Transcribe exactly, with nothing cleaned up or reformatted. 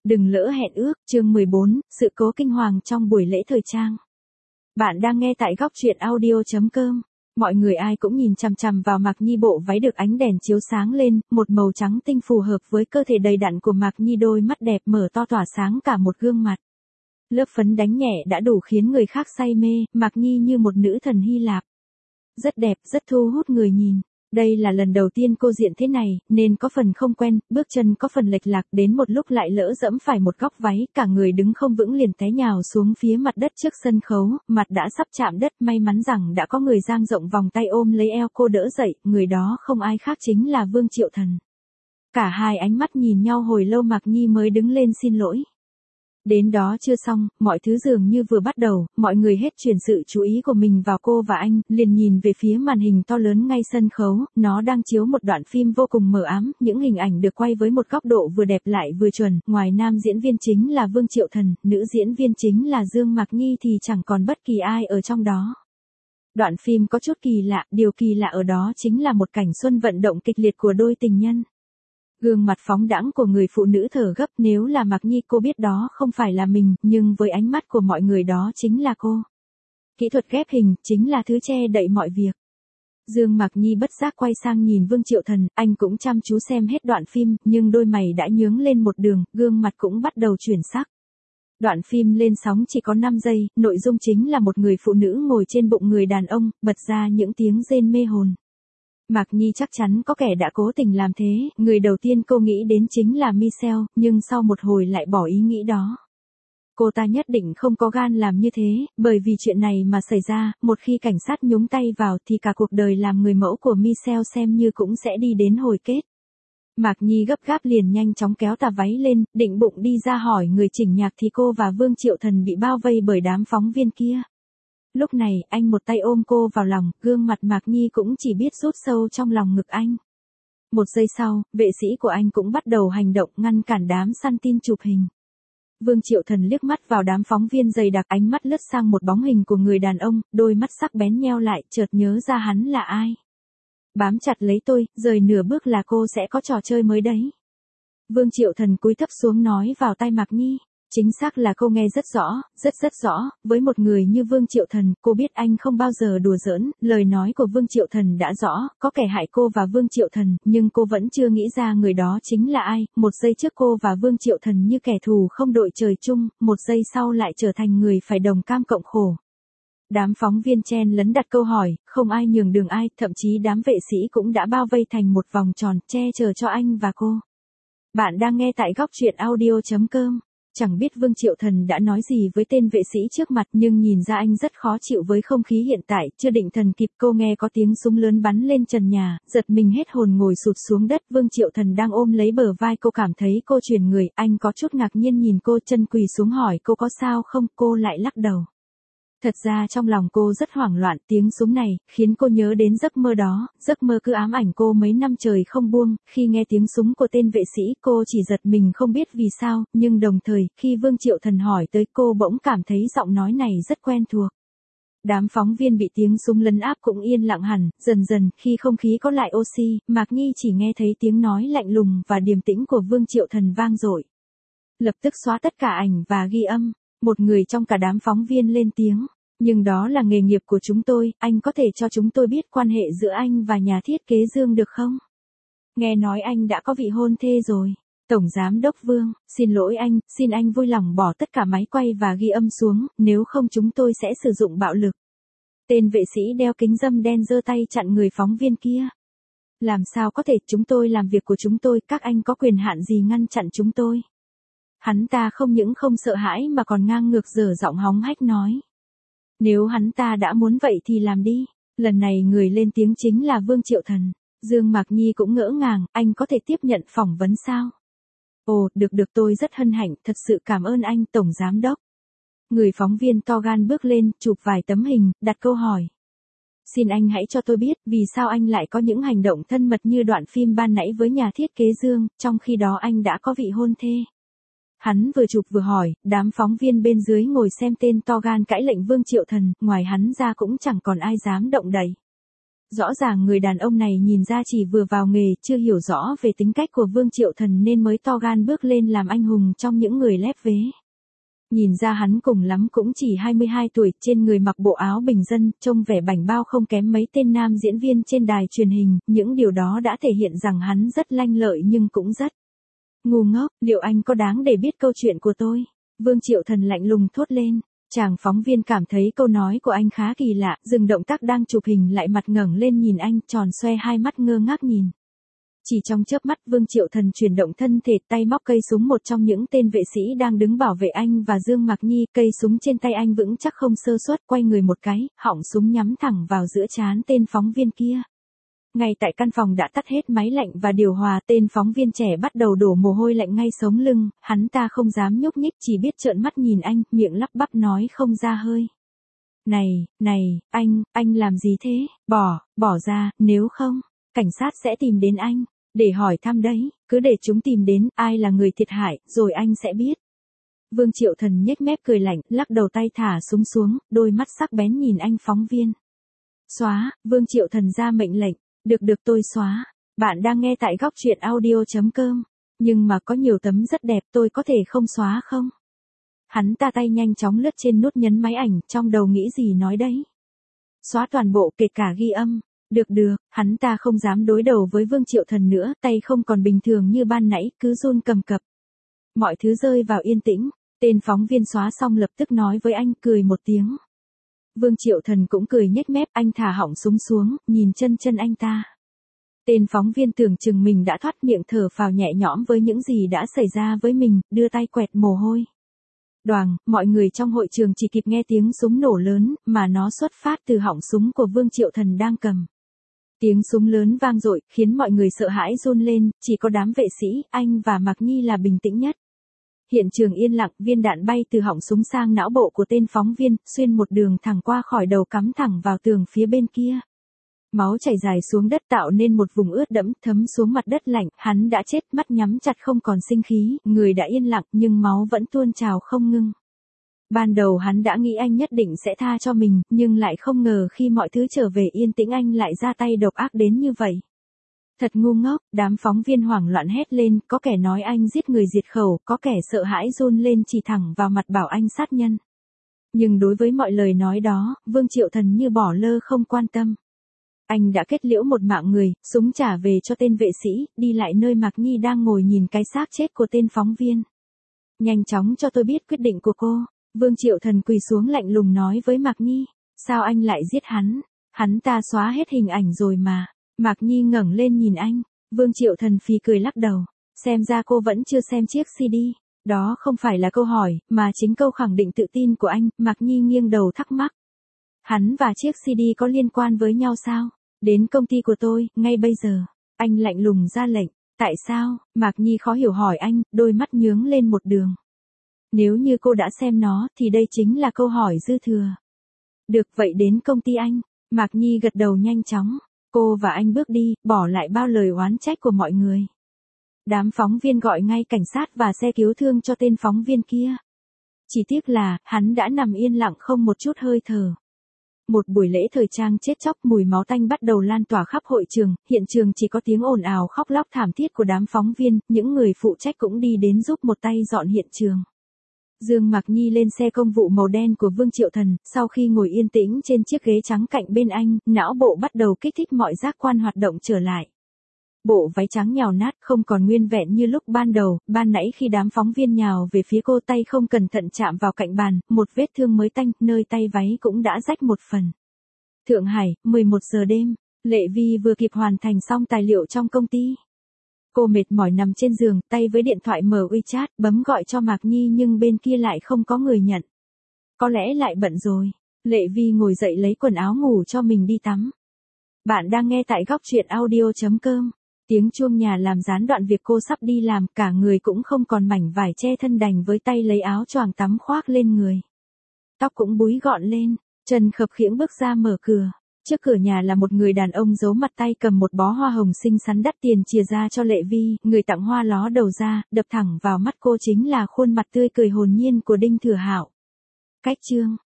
Đừng lỡ hẹn ước, chương mười bốn, sự cố kinh hoàng trong buổi lễ thời trang. Bạn đang nghe tại góc truyện audio chấm com. Mọi người ai cũng nhìn chằm chằm vào Mạc Nhi bộ váy được ánh đèn chiếu sáng lên, một màu trắng tinh phù hợp với cơ thể đầy đặn của Mạc Nhi, đôi mắt đẹp mở to tỏa sáng cả một gương mặt. Lớp phấn đánh nhẹ đã đủ khiến người khác say mê, Mạc Nhi như một nữ thần Hy Lạp. Rất đẹp, rất thu hút người nhìn. Đây là lần đầu tiên cô diện thế này, nên có phần không quen, bước chân có phần lệch lạc, đến một lúc lại lỡ dẫm phải một góc váy, cả người đứng không vững liền té nhào xuống phía mặt đất trước sân khấu, mặt đã sắp chạm đất, may mắn rằng đã có người dang rộng vòng tay ôm lấy eo cô đỡ dậy, người đó không ai khác chính là Vương Triệu Thần. Cả hai ánh mắt nhìn nhau hồi lâu, Mạc Nhi mới đứng lên xin lỗi. Đến đó chưa xong, mọi thứ dường như vừa bắt đầu, mọi người hết chuyển sự chú ý của mình vào cô và anh, liền nhìn về phía màn hình to lớn ngay sân khấu, nó đang chiếu một đoạn phim vô cùng mờ ám, những hình ảnh được quay với một góc độ vừa đẹp lại vừa chuẩn, ngoài nam diễn viên chính là Vương Triệu Thần, nữ diễn viên chính là Dương Mạc Nhi thì chẳng còn bất kỳ ai ở trong đó. Đoạn phim có chút kỳ lạ, điều kỳ lạ ở đó chính là một cảnh xuân vận động kịch liệt của đôi tình nhân. Gương mặt phóng đãng của người phụ nữ thở gấp, nếu là Mạc Nhi cô biết đó không phải là mình, nhưng với ánh mắt của mọi người đó chính là cô. Kỹ thuật ghép hình chính là thứ che đậy mọi việc. Dương Mạc Nhi bất giác quay sang nhìn Vương Triệu Thần, anh cũng chăm chú xem hết đoạn phim, nhưng đôi mày đã nhướng lên một đường, gương mặt cũng bắt đầu chuyển sắc. Đoạn phim lên sóng chỉ có năm giây, nội dung chính là một người phụ nữ ngồi trên bụng người đàn ông, bật ra những tiếng rên mê hồn. Mạc Nhi chắc chắn có kẻ đã cố tình làm thế, người đầu tiên cô nghĩ đến chính là Michelle, nhưng sau một hồi lại bỏ ý nghĩ đó. Cô ta nhất định không có gan làm như thế, bởi vì chuyện này mà xảy ra, một khi cảnh sát nhúng tay vào thì cả cuộc đời làm người mẫu của Michelle xem như cũng sẽ đi đến hồi kết. Mạc Nhi gấp gáp liền nhanh chóng kéo tà váy lên, định bụng đi ra hỏi người chỉnh nhạc thì cô và Vương Triệu Thần bị bao vây bởi đám phóng viên kia. Lúc này, anh một tay ôm cô vào lòng, gương mặt Mạc Nhi cũng chỉ biết rút sâu trong lòng ngực anh. Một giây sau, vệ sĩ của anh cũng bắt đầu hành động ngăn cản đám săn tin chụp hình. Vương Triệu Thần liếc mắt vào đám phóng viên dày đặc, ánh mắt lướt sang một bóng hình của người đàn ông, đôi mắt sắc bén nheo lại, chợt nhớ ra hắn là ai. Bám chặt lấy tôi, rời nửa bước là cô sẽ có trò chơi mới đấy. Vương Triệu Thần cúi thấp xuống nói vào tai Mạc Nhi. Chính xác là cô nghe rất rõ, rất rất rõ, với một người như Vương Triệu Thần, cô biết anh không bao giờ đùa giỡn, lời nói của Vương Triệu Thần đã rõ, có kẻ hại cô và Vương Triệu Thần, nhưng cô vẫn chưa nghĩ ra người đó chính là ai, một giây trước cô và Vương Triệu Thần như kẻ thù không đội trời chung, một giây sau lại trở thành người phải đồng cam cộng khổ. Đám phóng viên chen lấn đặt câu hỏi, không ai nhường đường ai, thậm chí đám vệ sĩ cũng đã bao vây thành một vòng tròn, che chở cho anh và cô. Bạn đang nghe tại góc truyện audio chấm com. Chẳng biết Vương Triệu Thần đã nói gì với tên vệ sĩ trước mặt, nhưng nhìn ra anh rất khó chịu với không khí hiện tại, chưa định thần kịp cô nghe có tiếng súng lớn bắn lên trần nhà, giật mình hết hồn ngồi sụt xuống đất. Vương Triệu Thần đang ôm lấy bờ vai cô, cảm thấy cô chuyển người, anh có chút ngạc nhiên nhìn cô, chân quỳ xuống hỏi cô có sao không, cô lại lắc đầu. Thật ra trong lòng cô rất hoảng loạn, tiếng súng này, khiến cô nhớ đến giấc mơ đó, giấc mơ cứ ám ảnh cô mấy năm trời không buông, khi nghe tiếng súng của tên vệ sĩ, cô chỉ giật mình không biết vì sao, nhưng đồng thời, khi Vương Triệu Thần hỏi tới cô bỗng cảm thấy giọng nói này rất quen thuộc. Đám phóng viên bị tiếng súng lấn áp cũng yên lặng hẳn, dần dần, khi không khí có lại oxy, Mạc Nhi chỉ nghe thấy tiếng nói lạnh lùng và điềm tĩnh của Vương Triệu Thần vang dội. Lập tức xóa tất cả ảnh và ghi âm, một người trong cả đám phóng viên lên tiếng. Nhưng đó là nghề nghiệp của chúng tôi, anh có thể cho chúng tôi biết quan hệ giữa anh và nhà thiết kế Dương được không? Nghe nói anh đã có vị hôn thê rồi. Tổng Giám đốc Vương, xin lỗi anh, xin anh vui lòng bỏ tất cả máy quay và ghi âm xuống, nếu không chúng tôi sẽ sử dụng bạo lực. Tên vệ sĩ đeo kính râm đen giơ tay chặn người phóng viên kia. Làm sao có thể, chúng tôi làm việc của chúng tôi, các anh có quyền hạn gì ngăn chặn chúng tôi? Hắn ta không những không sợ hãi mà còn ngang ngược dở giọng hóng hách nói. Nếu hắn ta đã muốn vậy thì làm đi. Lần này người lên tiếng chính là Vương Triệu Thần. Dương Mạc Nhi cũng ngỡ ngàng, anh có thể tiếp nhận phỏng vấn sao? Ồ, được được, tôi rất hân hạnh, thật sự cảm ơn anh, Tổng Giám đốc. Người phóng viên to gan bước lên, chụp vài tấm hình, đặt câu hỏi. Xin anh hãy cho tôi biết, vì sao anh lại có những hành động thân mật như đoạn phim ban nãy với nhà thiết kế Dương, trong khi đó anh đã có vị hôn thê. Hắn vừa chụp vừa hỏi, đám phóng viên bên dưới ngồi xem tên to gan cãi lệnh Vương Triệu Thần, ngoài hắn ra cũng chẳng còn ai dám động đậy. Rõ ràng người đàn ông này nhìn ra chỉ vừa vào nghề, chưa hiểu rõ về tính cách của Vương Triệu Thần nên mới to gan bước lên làm anh hùng trong những người lép vế. Nhìn ra hắn cùng lắm cũng chỉ hai mươi hai tuổi, trên người mặc bộ áo bình dân, trông vẻ bảnh bao không kém mấy tên nam diễn viên trên đài truyền hình, những điều đó đã thể hiện rằng hắn rất lanh lợi nhưng cũng rất ngu ngốc. Liệu anh có đáng để biết câu chuyện của tôi? Vương Triệu Thần lạnh lùng thốt lên. Chàng phóng viên cảm thấy câu nói của anh khá kỳ lạ, dừng động tác đang chụp hình lại mặt ngẩng lên nhìn anh, tròn xoe hai mắt ngơ ngác nhìn. Chỉ trong chớp mắt Vương Triệu Thần chuyển động thân thể, tay móc cây súng một trong những tên vệ sĩ đang đứng bảo vệ anh và Dương Mạc Nhi, cây súng trên tay anh vững chắc không sơ suất, quay người một cái, họng súng nhắm thẳng vào giữa trán tên phóng viên kia. Ngay tại căn phòng đã tắt hết máy lạnh và điều hòa, tên phóng viên trẻ bắt đầu đổ mồ hôi lạnh ngay sống lưng, hắn ta không dám nhúc nhích, chỉ biết trợn mắt nhìn anh, miệng lắp bắp nói không ra hơi. Này, này, anh, anh làm gì thế? Bỏ, bỏ ra, nếu không, cảnh sát sẽ tìm đến anh, để hỏi thăm đấy, cứ để chúng tìm đến, ai là người thiệt hại, rồi anh sẽ biết. Vương Triệu Thần nhếch mép cười lạnh, lắc đầu tay thả súng xuống, đôi mắt sắc bén nhìn anh phóng viên. Xóa, Vương Triệu Thần ra mệnh lệnh. Được được tôi xóa. Bạn đang nghe tại góc truyện audio chấm com. Nhưng mà có nhiều tấm rất đẹp, tôi có thể không xóa không? Hắn ta tay nhanh chóng lướt trên nút nhấn máy ảnh, trong đầu nghĩ gì nói đấy. Xóa toàn bộ, kể cả ghi âm. Được được, hắn ta không dám đối đầu với Vương Triệu Thần nữa, tay không còn bình thường như ban nãy, cứ run cầm cập. Mọi thứ rơi vào yên tĩnh, tên phóng viên xóa xong lập tức nói với anh, cười một tiếng. Vương Triệu Thần cũng cười nhếch mép, anh thả họng súng xuống, nhìn chân chân anh ta. Tên phóng viên tưởng chừng mình đã thoát miệng, thở phào nhẹ nhõm với những gì đã xảy ra với mình, đưa tay quẹt mồ hôi. Đoàng, mọi người trong hội trường chỉ kịp nghe tiếng súng nổ lớn, mà nó xuất phát từ họng súng của Vương Triệu Thần đang cầm. Tiếng súng lớn vang dội, khiến mọi người sợ hãi run lên, chỉ có đám vệ sĩ, anh và Mạc Nhi là bình tĩnh nhất. Hiện trường yên lặng, viên đạn bay từ họng súng sang não bộ của tên phóng viên, xuyên một đường thẳng qua khỏi đầu cắm thẳng vào tường phía bên kia. Máu chảy dài xuống đất tạo nên một vùng ướt đẫm, thấm xuống mặt đất lạnh, hắn đã chết, mắt nhắm chặt không còn sinh khí, người đã yên lặng nhưng máu vẫn tuôn trào không ngưng. Ban đầu hắn đã nghĩ anh nhất định sẽ tha cho mình, nhưng lại không ngờ khi mọi thứ trở về yên tĩnh anh lại ra tay độc ác đến như vậy. Thật ngu ngốc, đám phóng viên hoảng loạn hét lên, có kẻ nói anh giết người diệt khẩu, có kẻ sợ hãi run lên chỉ thẳng vào mặt bảo anh sát nhân. Nhưng đối với mọi lời nói đó, Vương Triệu Thần như bỏ lơ không quan tâm. Anh đã kết liễu một mạng người, súng trả về cho tên vệ sĩ, đi lại nơi Mạc Nhi đang ngồi nhìn cái xác chết của tên phóng viên. Nhanh chóng cho tôi biết quyết định của cô. Vương Triệu Thần quỳ xuống lạnh lùng nói với Mạc Nhi. Sao anh lại giết hắn? Hắn ta xóa hết hình ảnh rồi mà. Mạc Nhi ngẩng lên nhìn anh. Vương Triệu Thần phì cười lắc đầu. Xem ra cô vẫn chưa xem chiếc xê đê. Đó không phải là câu hỏi, mà chính câu khẳng định tự tin của anh. Mạc Nhi nghiêng đầu thắc mắc. Hắn và chiếc xê đê có liên quan với nhau sao? Đến công ty của tôi, ngay bây giờ. Anh lạnh lùng ra lệnh. Tại sao? Mạc Nhi khó hiểu hỏi anh, đôi mắt nhướng lên một đường. Nếu như cô đã xem nó, thì đây chính là câu hỏi dư thừa. Được, vậy đến công ty anh. Mạc Nhi gật đầu nhanh chóng. Cô và anh bước đi, bỏ lại bao lời oán trách của mọi người. Đám phóng viên gọi ngay cảnh sát và xe cứu thương cho tên phóng viên kia. Chỉ tiếc là, hắn đã nằm yên lặng không một chút hơi thở. Một buổi lễ thời trang chết chóc, mùi máu tanh bắt đầu lan tỏa khắp hội trường, hiện trường chỉ có tiếng ồn ào khóc lóc thảm thiết của đám phóng viên, những người phụ trách cũng đi đến giúp một tay dọn hiện trường. Dương Mạc Nhi lên xe công vụ màu đen của Vương Triệu Thần, sau khi ngồi yên tĩnh trên chiếc ghế trắng cạnh bên anh, não bộ bắt đầu kích thích mọi giác quan hoạt động trở lại. Bộ váy trắng nhào nát, không còn nguyên vẹn như lúc ban đầu, ban nãy khi đám phóng viên nhào về phía cô, tay không cẩn thận chạm vào cạnh bàn, một vết thương mới tanh, nơi tay váy cũng đã rách một phần. Thượng Hải, mười một giờ đêm, Lệ Vi vừa kịp hoàn thành xong tài liệu trong công ty. Cô mệt mỏi nằm trên giường, tay với điện thoại mở WeChat, bấm gọi cho Mạc Nhi nhưng bên kia lại không có người nhận. Có lẽ lại bận rồi. Lệ Vi ngồi dậy lấy quần áo ngủ cho mình đi tắm. Bạn đang nghe tại góc truyện audio chấm com. Tiếng chuông nhà làm gián đoạn việc cô sắp đi làm, cả người cũng không còn mảnh vải che thân, đành với tay lấy áo choàng tắm khoác lên người. Tóc cũng búi gọn lên, chân khập khiễng bước ra mở cửa. Trước cửa nhà là một người đàn ông giấu mặt, tay cầm một bó hoa hồng xinh xắn đắt tiền chìa ra cho Lệ Vi, người tặng hoa ló đầu ra, đập thẳng vào mắt cô chính là khuôn mặt tươi cười hồn nhiên của Đinh Thừa Hạo. Cách chương